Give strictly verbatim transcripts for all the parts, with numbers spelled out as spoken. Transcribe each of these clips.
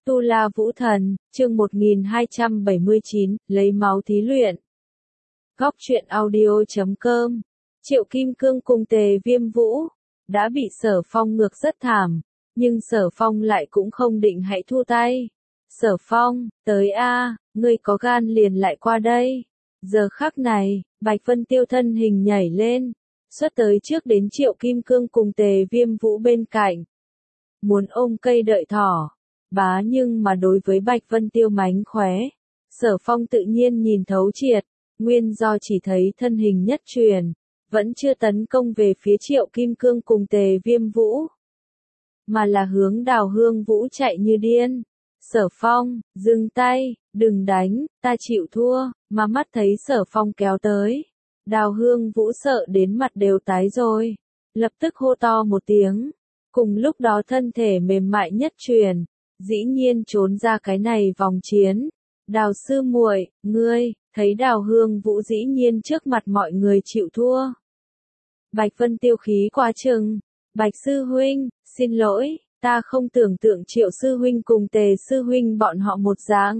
Tu La Vũ Thần, chương một nghìn hai trăm bảy mươi chín, lấy máu thí luyện. Góc truyện audio chấm com. Triệu Kim Cương cùng Tề Viêm Vũ đã bị Sở Phong ngược rất thảm, nhưng Sở Phong lại cũng không định hãy thua tay. Sở Phong, tới a, ngươi có gan liền lại qua đây. Giờ khắc này, Bạch Vân Tiêu thân hình nhảy lên, xuất tới trước đến Triệu Kim Cương cùng Tề Viêm Vũ bên cạnh. Muốn ôm cây đợi thỏ. Bá nhưng mà đối với Bạch Vân Tiêu mánh khóe, Sở Phong tự nhiên nhìn thấu triệt, nguyên do chỉ thấy thân hình nhất truyền, vẫn chưa tấn công về phía Triệu Kim Cương cùng Tề Viêm Vũ, mà là hướng Đào Hương Vũ chạy như điên. Sở Phong, dừng tay, đừng đánh, ta chịu thua, mà mắt thấy Sở Phong kéo tới. Đào Hương Vũ sợ đến mặt đều tái rồi, lập tức hô to một tiếng, cùng lúc đó thân thể mềm mại nhất truyền. Dĩ nhiên trốn ra cái này vòng chiến. Đào sư muội, ngươi, thấy Đào Hương Vũ dĩ nhiên trước mặt mọi người chịu thua. Bạch Vân Tiêu khí quá chừng. Bạch sư huynh, xin lỗi, ta không tưởng tượng Triệu sư huynh cùng Tề sư huynh bọn họ một dạng.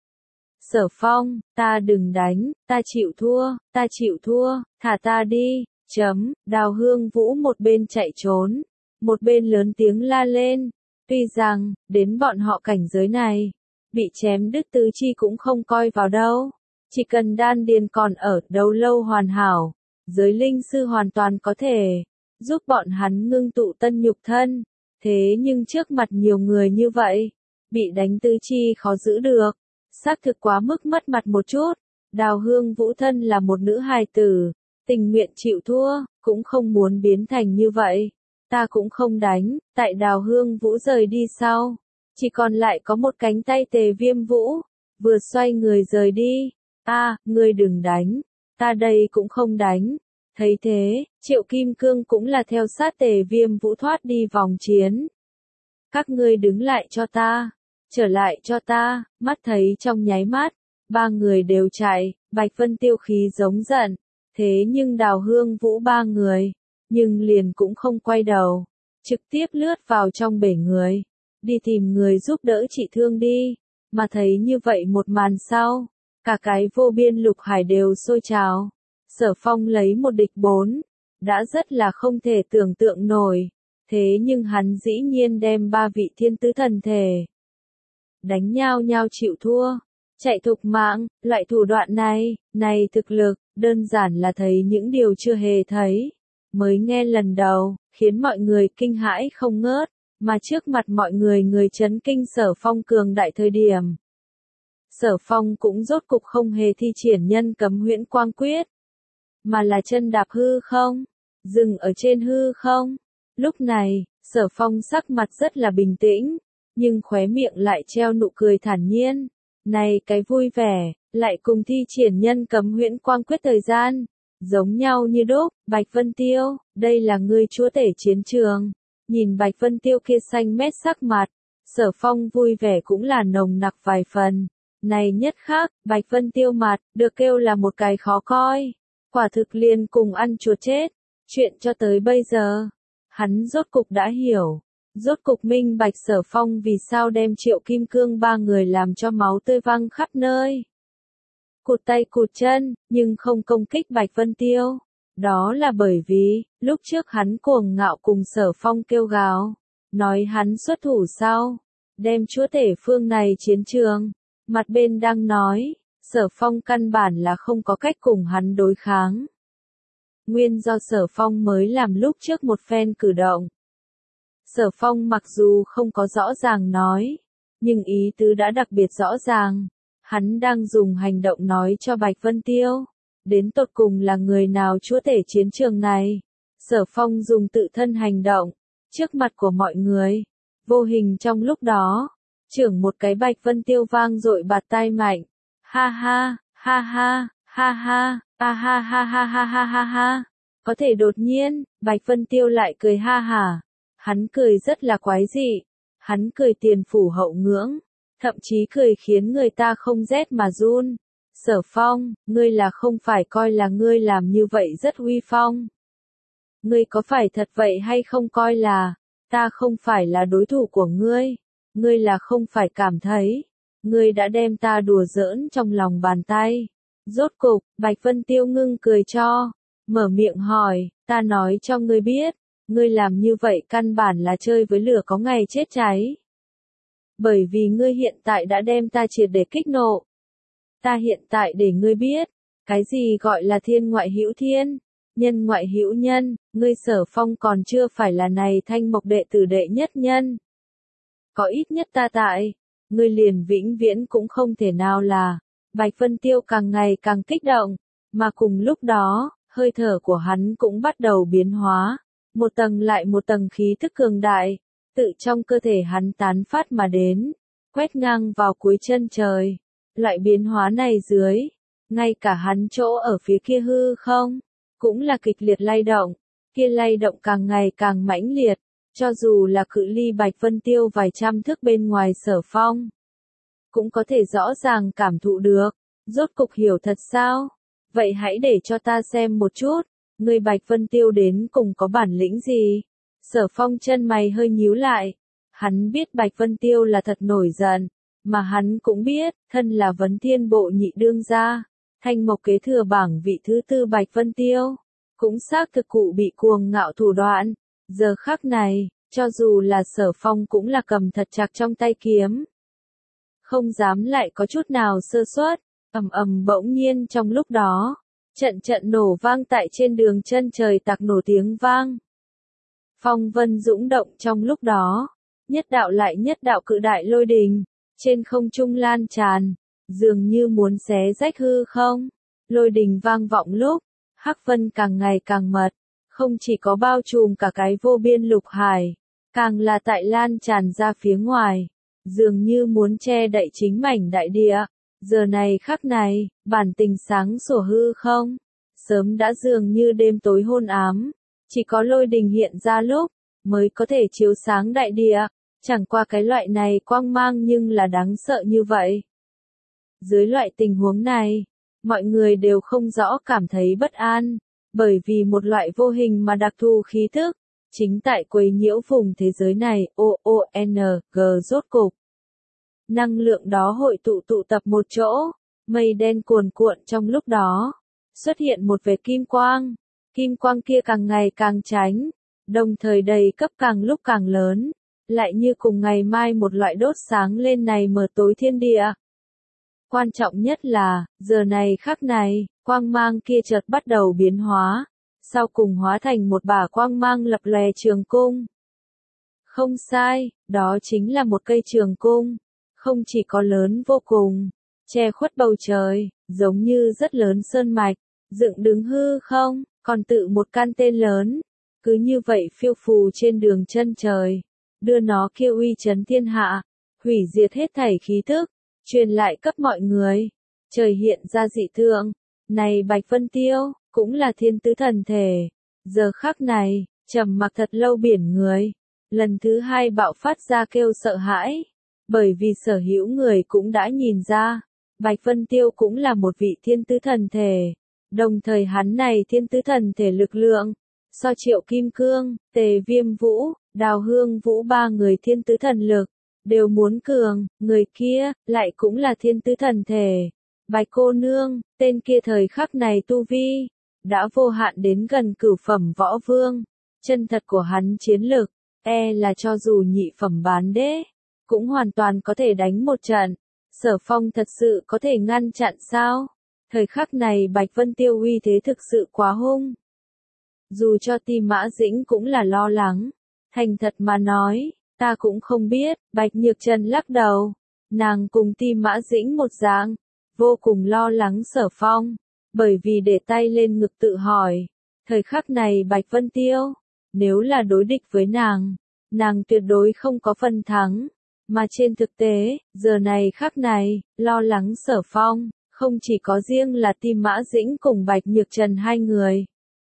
Sở Phong, ta đừng đánh, ta chịu thua, ta chịu thua, thả ta đi, chấm. Đào Hương Vũ một bên chạy trốn, một bên lớn tiếng la lên. Tuy rằng, đến bọn họ cảnh giới này, bị chém đứt tứ chi cũng không coi vào đâu. Chỉ cần đan điền còn ở, đấu lâu hoàn hảo, giới linh sư hoàn toàn có thể giúp bọn hắn ngưng tụ tân nhục thân. Thế nhưng trước mặt nhiều người như vậy, bị đánh tứ chi khó giữ được, xác thực quá mức mất mặt một chút. Đào Hương Vũ thân là một nữ hài tử, tình nguyện chịu thua, cũng không muốn biến thành như vậy. Ta cũng không đánh. Tại Đào Hương Vũ rời đi sau, chỉ còn lại có một cánh tay Tề Viêm Vũ, vừa xoay người rời đi. A, à, ngươi đừng đánh, ta đây cũng không đánh. Thấy thế, Triệu Kim Cương cũng là theo sát Tề Viêm Vũ thoát đi vòng chiến. Các ngươi đứng lại cho ta, trở lại cho ta. Mắt thấy trong nháy mắt, ba người đều chạy. Bạch Vân Tiêu khí giống giận, thế nhưng Đào Hương Vũ ba người, nhưng liền cũng không quay đầu, trực tiếp lướt vào trong bể người, đi tìm người giúp đỡ trị thương đi. Mà thấy như vậy một màn sau, cả cái vô biên lục hải đều sôi trào. Sở Phong lấy một địch bốn, đã rất là không thể tưởng tượng nổi, thế nhưng hắn dĩ nhiên đem ba vị thiên tứ thần thể đánh nhau nhau chịu thua, chạy thục mạng. Loại thủ đoạn này, này thực lực, đơn giản là thấy những điều chưa hề thấy, mới nghe lần đầu, khiến mọi người kinh hãi không ngớt, mà trước mặt mọi người người chấn kinh Sở Phong cường đại thời điểm. Sở Phong cũng rốt cục không hề thi triển nhân cấm huyễn quang quyết, mà là chân đạp hư không, dừng ở trên hư không. Lúc này, Sở Phong sắc mặt rất là bình tĩnh, nhưng khóe miệng lại treo nụ cười thản nhiên. Này cái vui vẻ, lại cùng thi triển nhân cấm huyễn quang quyết thời gian giống nhau như đúc. Bạch Vân Tiêu, đây là ngươi chúa tể chiến trường. Nhìn Bạch Vân Tiêu kia xanh mét sắc mặt, Sở Phong vui vẻ cũng là nồng nặc vài phần. Này nhất khác, Bạch Vân Tiêu mặt, được kêu là một cái khó coi. Quả thực liền cùng ăn chuột chết. Chuyện cho tới bây giờ, hắn rốt cục đã hiểu. Rốt cục minh bạch Sở Phong vì sao đem Triệu Kim Cương ba người làm cho máu tươi văng khắp nơi. Cụt tay cụt chân, nhưng không công kích Bạch Vân Tiêu. Đó là bởi vì, lúc trước hắn cuồng ngạo cùng Sở Phong kêu gào, nói hắn xuất thủ sau, đem chúa tể phương này chiến trường. Mặt bên đang nói, Sở Phong căn bản là không có cách cùng hắn đối kháng. Nguyên do Sở Phong mới làm lúc trước một phen cử động. Sở Phong mặc dù không có rõ ràng nói, nhưng ý tứ đã đặc biệt rõ ràng. Hắn đang dùng hành động nói cho Bạch Vân Tiêu, đến tột cùng là người nào chúa tể chiến trường này. Sở Phong dùng tự thân hành động, trước mặt của mọi người, vô hình trong lúc đó, chưởng một cái Bạch Vân Tiêu vang dội bạt tai mạnh. Ha ha, ha ha, ha ha, a ha ha ha ha ha ha ha. Có thể đột nhiên, Bạch Vân Tiêu lại cười ha hả. Hắn cười rất là quái dị, hắn cười tiền phủ hậu ngưỡng, thậm chí cười khiến người ta không rét mà run. Sở Phong, ngươi là không phải coi là ngươi làm như vậy rất uy phong. Ngươi có phải thật vậy hay không coi là, ta không phải là đối thủ của ngươi. ngươi là không phải cảm thấy, ngươi đã đem ta đùa giỡn trong lòng bàn tay. Rốt cục, Bạch Vân Tiêu ngưng cười cho, mở miệng hỏi, ta nói cho ngươi biết, ngươi làm như vậy căn bản là chơi với lửa có ngày chết cháy. Bởi vì ngươi hiện tại đã đem ta triệt để kích nộ. Ta hiện tại để ngươi biết, cái gì gọi là thiên ngoại hữu thiên, nhân ngoại hữu nhân, ngươi Sở Phong còn chưa phải là này Thanh Mộc đệ tử đệ nhất nhân. Có ít nhất ta tại, ngươi liền vĩnh viễn cũng không thể nào là. Bạch Vân Tiêu càng ngày càng kích động, mà cùng lúc đó, hơi thở của hắn cũng bắt đầu biến hóa, một tầng lại một tầng khí thức cường đại, tự trong cơ thể hắn tán phát mà đến, quét ngang vào cuối chân trời. Loại biến hóa này dưới, ngay cả hắn chỗ ở phía kia hư không, cũng là kịch liệt lay động, kia lay động càng ngày càng mãnh liệt, cho dù là cự ly Bạch Vân Tiêu vài trăm thước bên ngoài Sở Phong, cũng có thể rõ ràng cảm thụ được. Rốt cục hiểu thật sao? Vậy hãy để cho ta xem một chút, người Bạch Vân Tiêu đến cùng có bản lĩnh gì? Sở Phong chân mày hơi nhíu lại, hắn biết Bạch Vân Tiêu là thật nổi giận, mà hắn cũng biết, thân là Vấn Thiên Bộ nhị đương gia, Thanh Mộc kế thừa bảng vị thứ tư Bạch Vân Tiêu, cũng xác thực cụ bị cuồng ngạo thủ đoạn. Giờ khắc này, cho dù là Sở Phong cũng là cầm thật chặt trong tay kiếm, không dám lại có chút nào sơ suất. Ầm ầm bỗng nhiên trong lúc đó, trận trận nổ vang tại trên đường chân trời tạc nổ tiếng vang. Phong vân dũng động trong lúc đó, nhất đạo lại nhất đạo cự đại lôi đình, trên không trung lan tràn, dường như muốn xé rách hư không. Lôi đình vang vọng lúc, hắc vân càng ngày càng mật, không chỉ có bao trùm cả cái vô biên lục hải, càng là tại lan tràn ra phía ngoài, dường như muốn che đậy chính mảnh đại địa. Giờ này khắc này, bản tình sáng sủa hư không, sớm đã dường như đêm tối hôn ám, chỉ có lôi đình hiện ra lúc, mới có thể chiếu sáng đại địa, chẳng qua cái loại này quang mang nhưng là đáng sợ như vậy. Dưới loại tình huống này, mọi người đều không rõ cảm thấy bất an, bởi vì một loại vô hình mà đặc thù khí thức, chính tại quấy nhiễu vùng thế giới này, O O N G rốt cục. Năng lượng đó hội tụ tụ tập một chỗ, mây đen cuồn cuộn trong lúc đó, xuất hiện một vệt kim quang, kim quang kia càng ngày càng tránh, đồng thời đầy cấp càng lúc càng lớn, lại như cùng ngày mai một loại đốt sáng lên này mờ tối thiên địa. Quan trọng nhất là, giờ này khắc này, quang mang kia chợt bắt đầu biến hóa, sau cùng hóa thành một bả quang mang lập lòe trường cung. Không sai, đó chính là một cây trường cung. Không chỉ có lớn vô cùng, che khuất bầu trời, giống như rất lớn sơn mạch, dựng đứng hư không, còn tự một căn tên lớn, cứ như vậy phiêu phù trên đường chân trời, đưa nó kêu uy chấn thiên hạ, hủy diệt hết thảy khí thức, truyền lại cấp mọi người. Trời hiện ra dị tượng, này Bạch Vân Tiêu, cũng là thiên tứ thần thể. Giờ khắc này, trầm mặc thật lâu biển người, lần thứ hai bạo phát ra kêu sợ hãi. Bởi vì sở hữu người cũng đã nhìn ra, Bạch Vân Tiêu cũng là một vị thiên tứ thần thể. Đồng thời hắn này thiên tứ thần thể lực lượng, so Triệu Kim Cương, Tề Viêm Vũ, Đào Hương Vũ ba người thiên tứ thần lực, đều muốn cường, người kia, lại cũng là thiên tứ thần thể. Bạch cô nương, tên kia thời khắc này tu vi, đã vô hạn đến gần cửu phẩm võ vương. Chân thật của hắn chiến lực, e là cho dù nhị phẩm bán đế, cũng hoàn toàn có thể đánh một trận. Sở Phong thật sự có thể ngăn chặn sao? Thời khắc này Bạch Vân Tiêu uy thế thực sự quá hung. Dù cho Ti Mã Dĩnh cũng là lo lắng. Thành thật mà nói, ta cũng không biết. Bạch Nhược Trần lắc đầu. Nàng cùng Ti Mã Dĩnh một dạng, vô cùng lo lắng Sở Phong, bởi vì để tay lên ngực tự hỏi. Thời khắc này Bạch Vân Tiêu, nếu là đối địch với nàng, nàng tuyệt đối không có phần thắng. Mà trên thực tế, giờ này khắc này, lo lắng Sở Phong, không chỉ có riêng là Ti Mã Dĩnh cùng Bạch Nhược Trần hai người.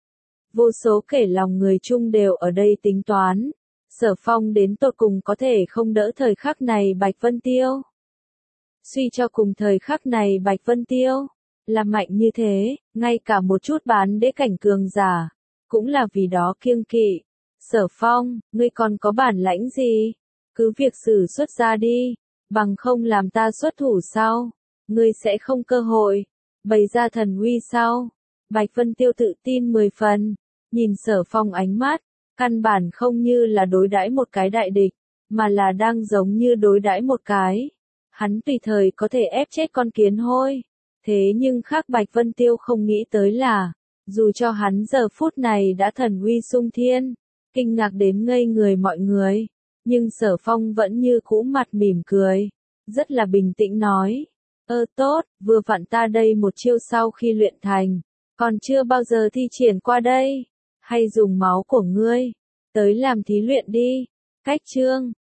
Vô số kể lòng người chung đều ở đây tính toán, Sở Phong đến tột cùng có thể không đỡ thời khắc này Bạch Vân Tiêu. Suy cho cùng thời khắc này Bạch Vân Tiêu, là mạnh như thế, ngay cả một chút bán đế cảnh cường giả, cũng là vì đó kiêng kỵ. Sở Phong, ngươi còn có bản lãnh gì? cứ việc sử xuất ra đi, bằng không làm ta xuất thủ sau, ngươi sẽ không cơ hội, bày ra thần uy sau. Bạch Vân Tiêu tự tin mười phần, nhìn Sở Phong ánh mắt, căn bản không như là đối đãi một cái đại địch, mà là đang giống như đối đãi một cái. Hắn tùy thời có thể ép chết con kiến hôi. Thế nhưng khác Bạch Vân Tiêu không nghĩ tới là, dù cho hắn giờ phút này đã thần uy sung thiên, kinh ngạc đến ngây người mọi người, nhưng Sở Phong vẫn như cũ mặt mỉm cười, rất là bình tĩnh nói, ơ tốt, vừa vặn ta đây một chiêu sau khi luyện thành, còn chưa bao giờ thi triển qua đây, hay dùng máu của ngươi, tới làm thí luyện đi. Cách chương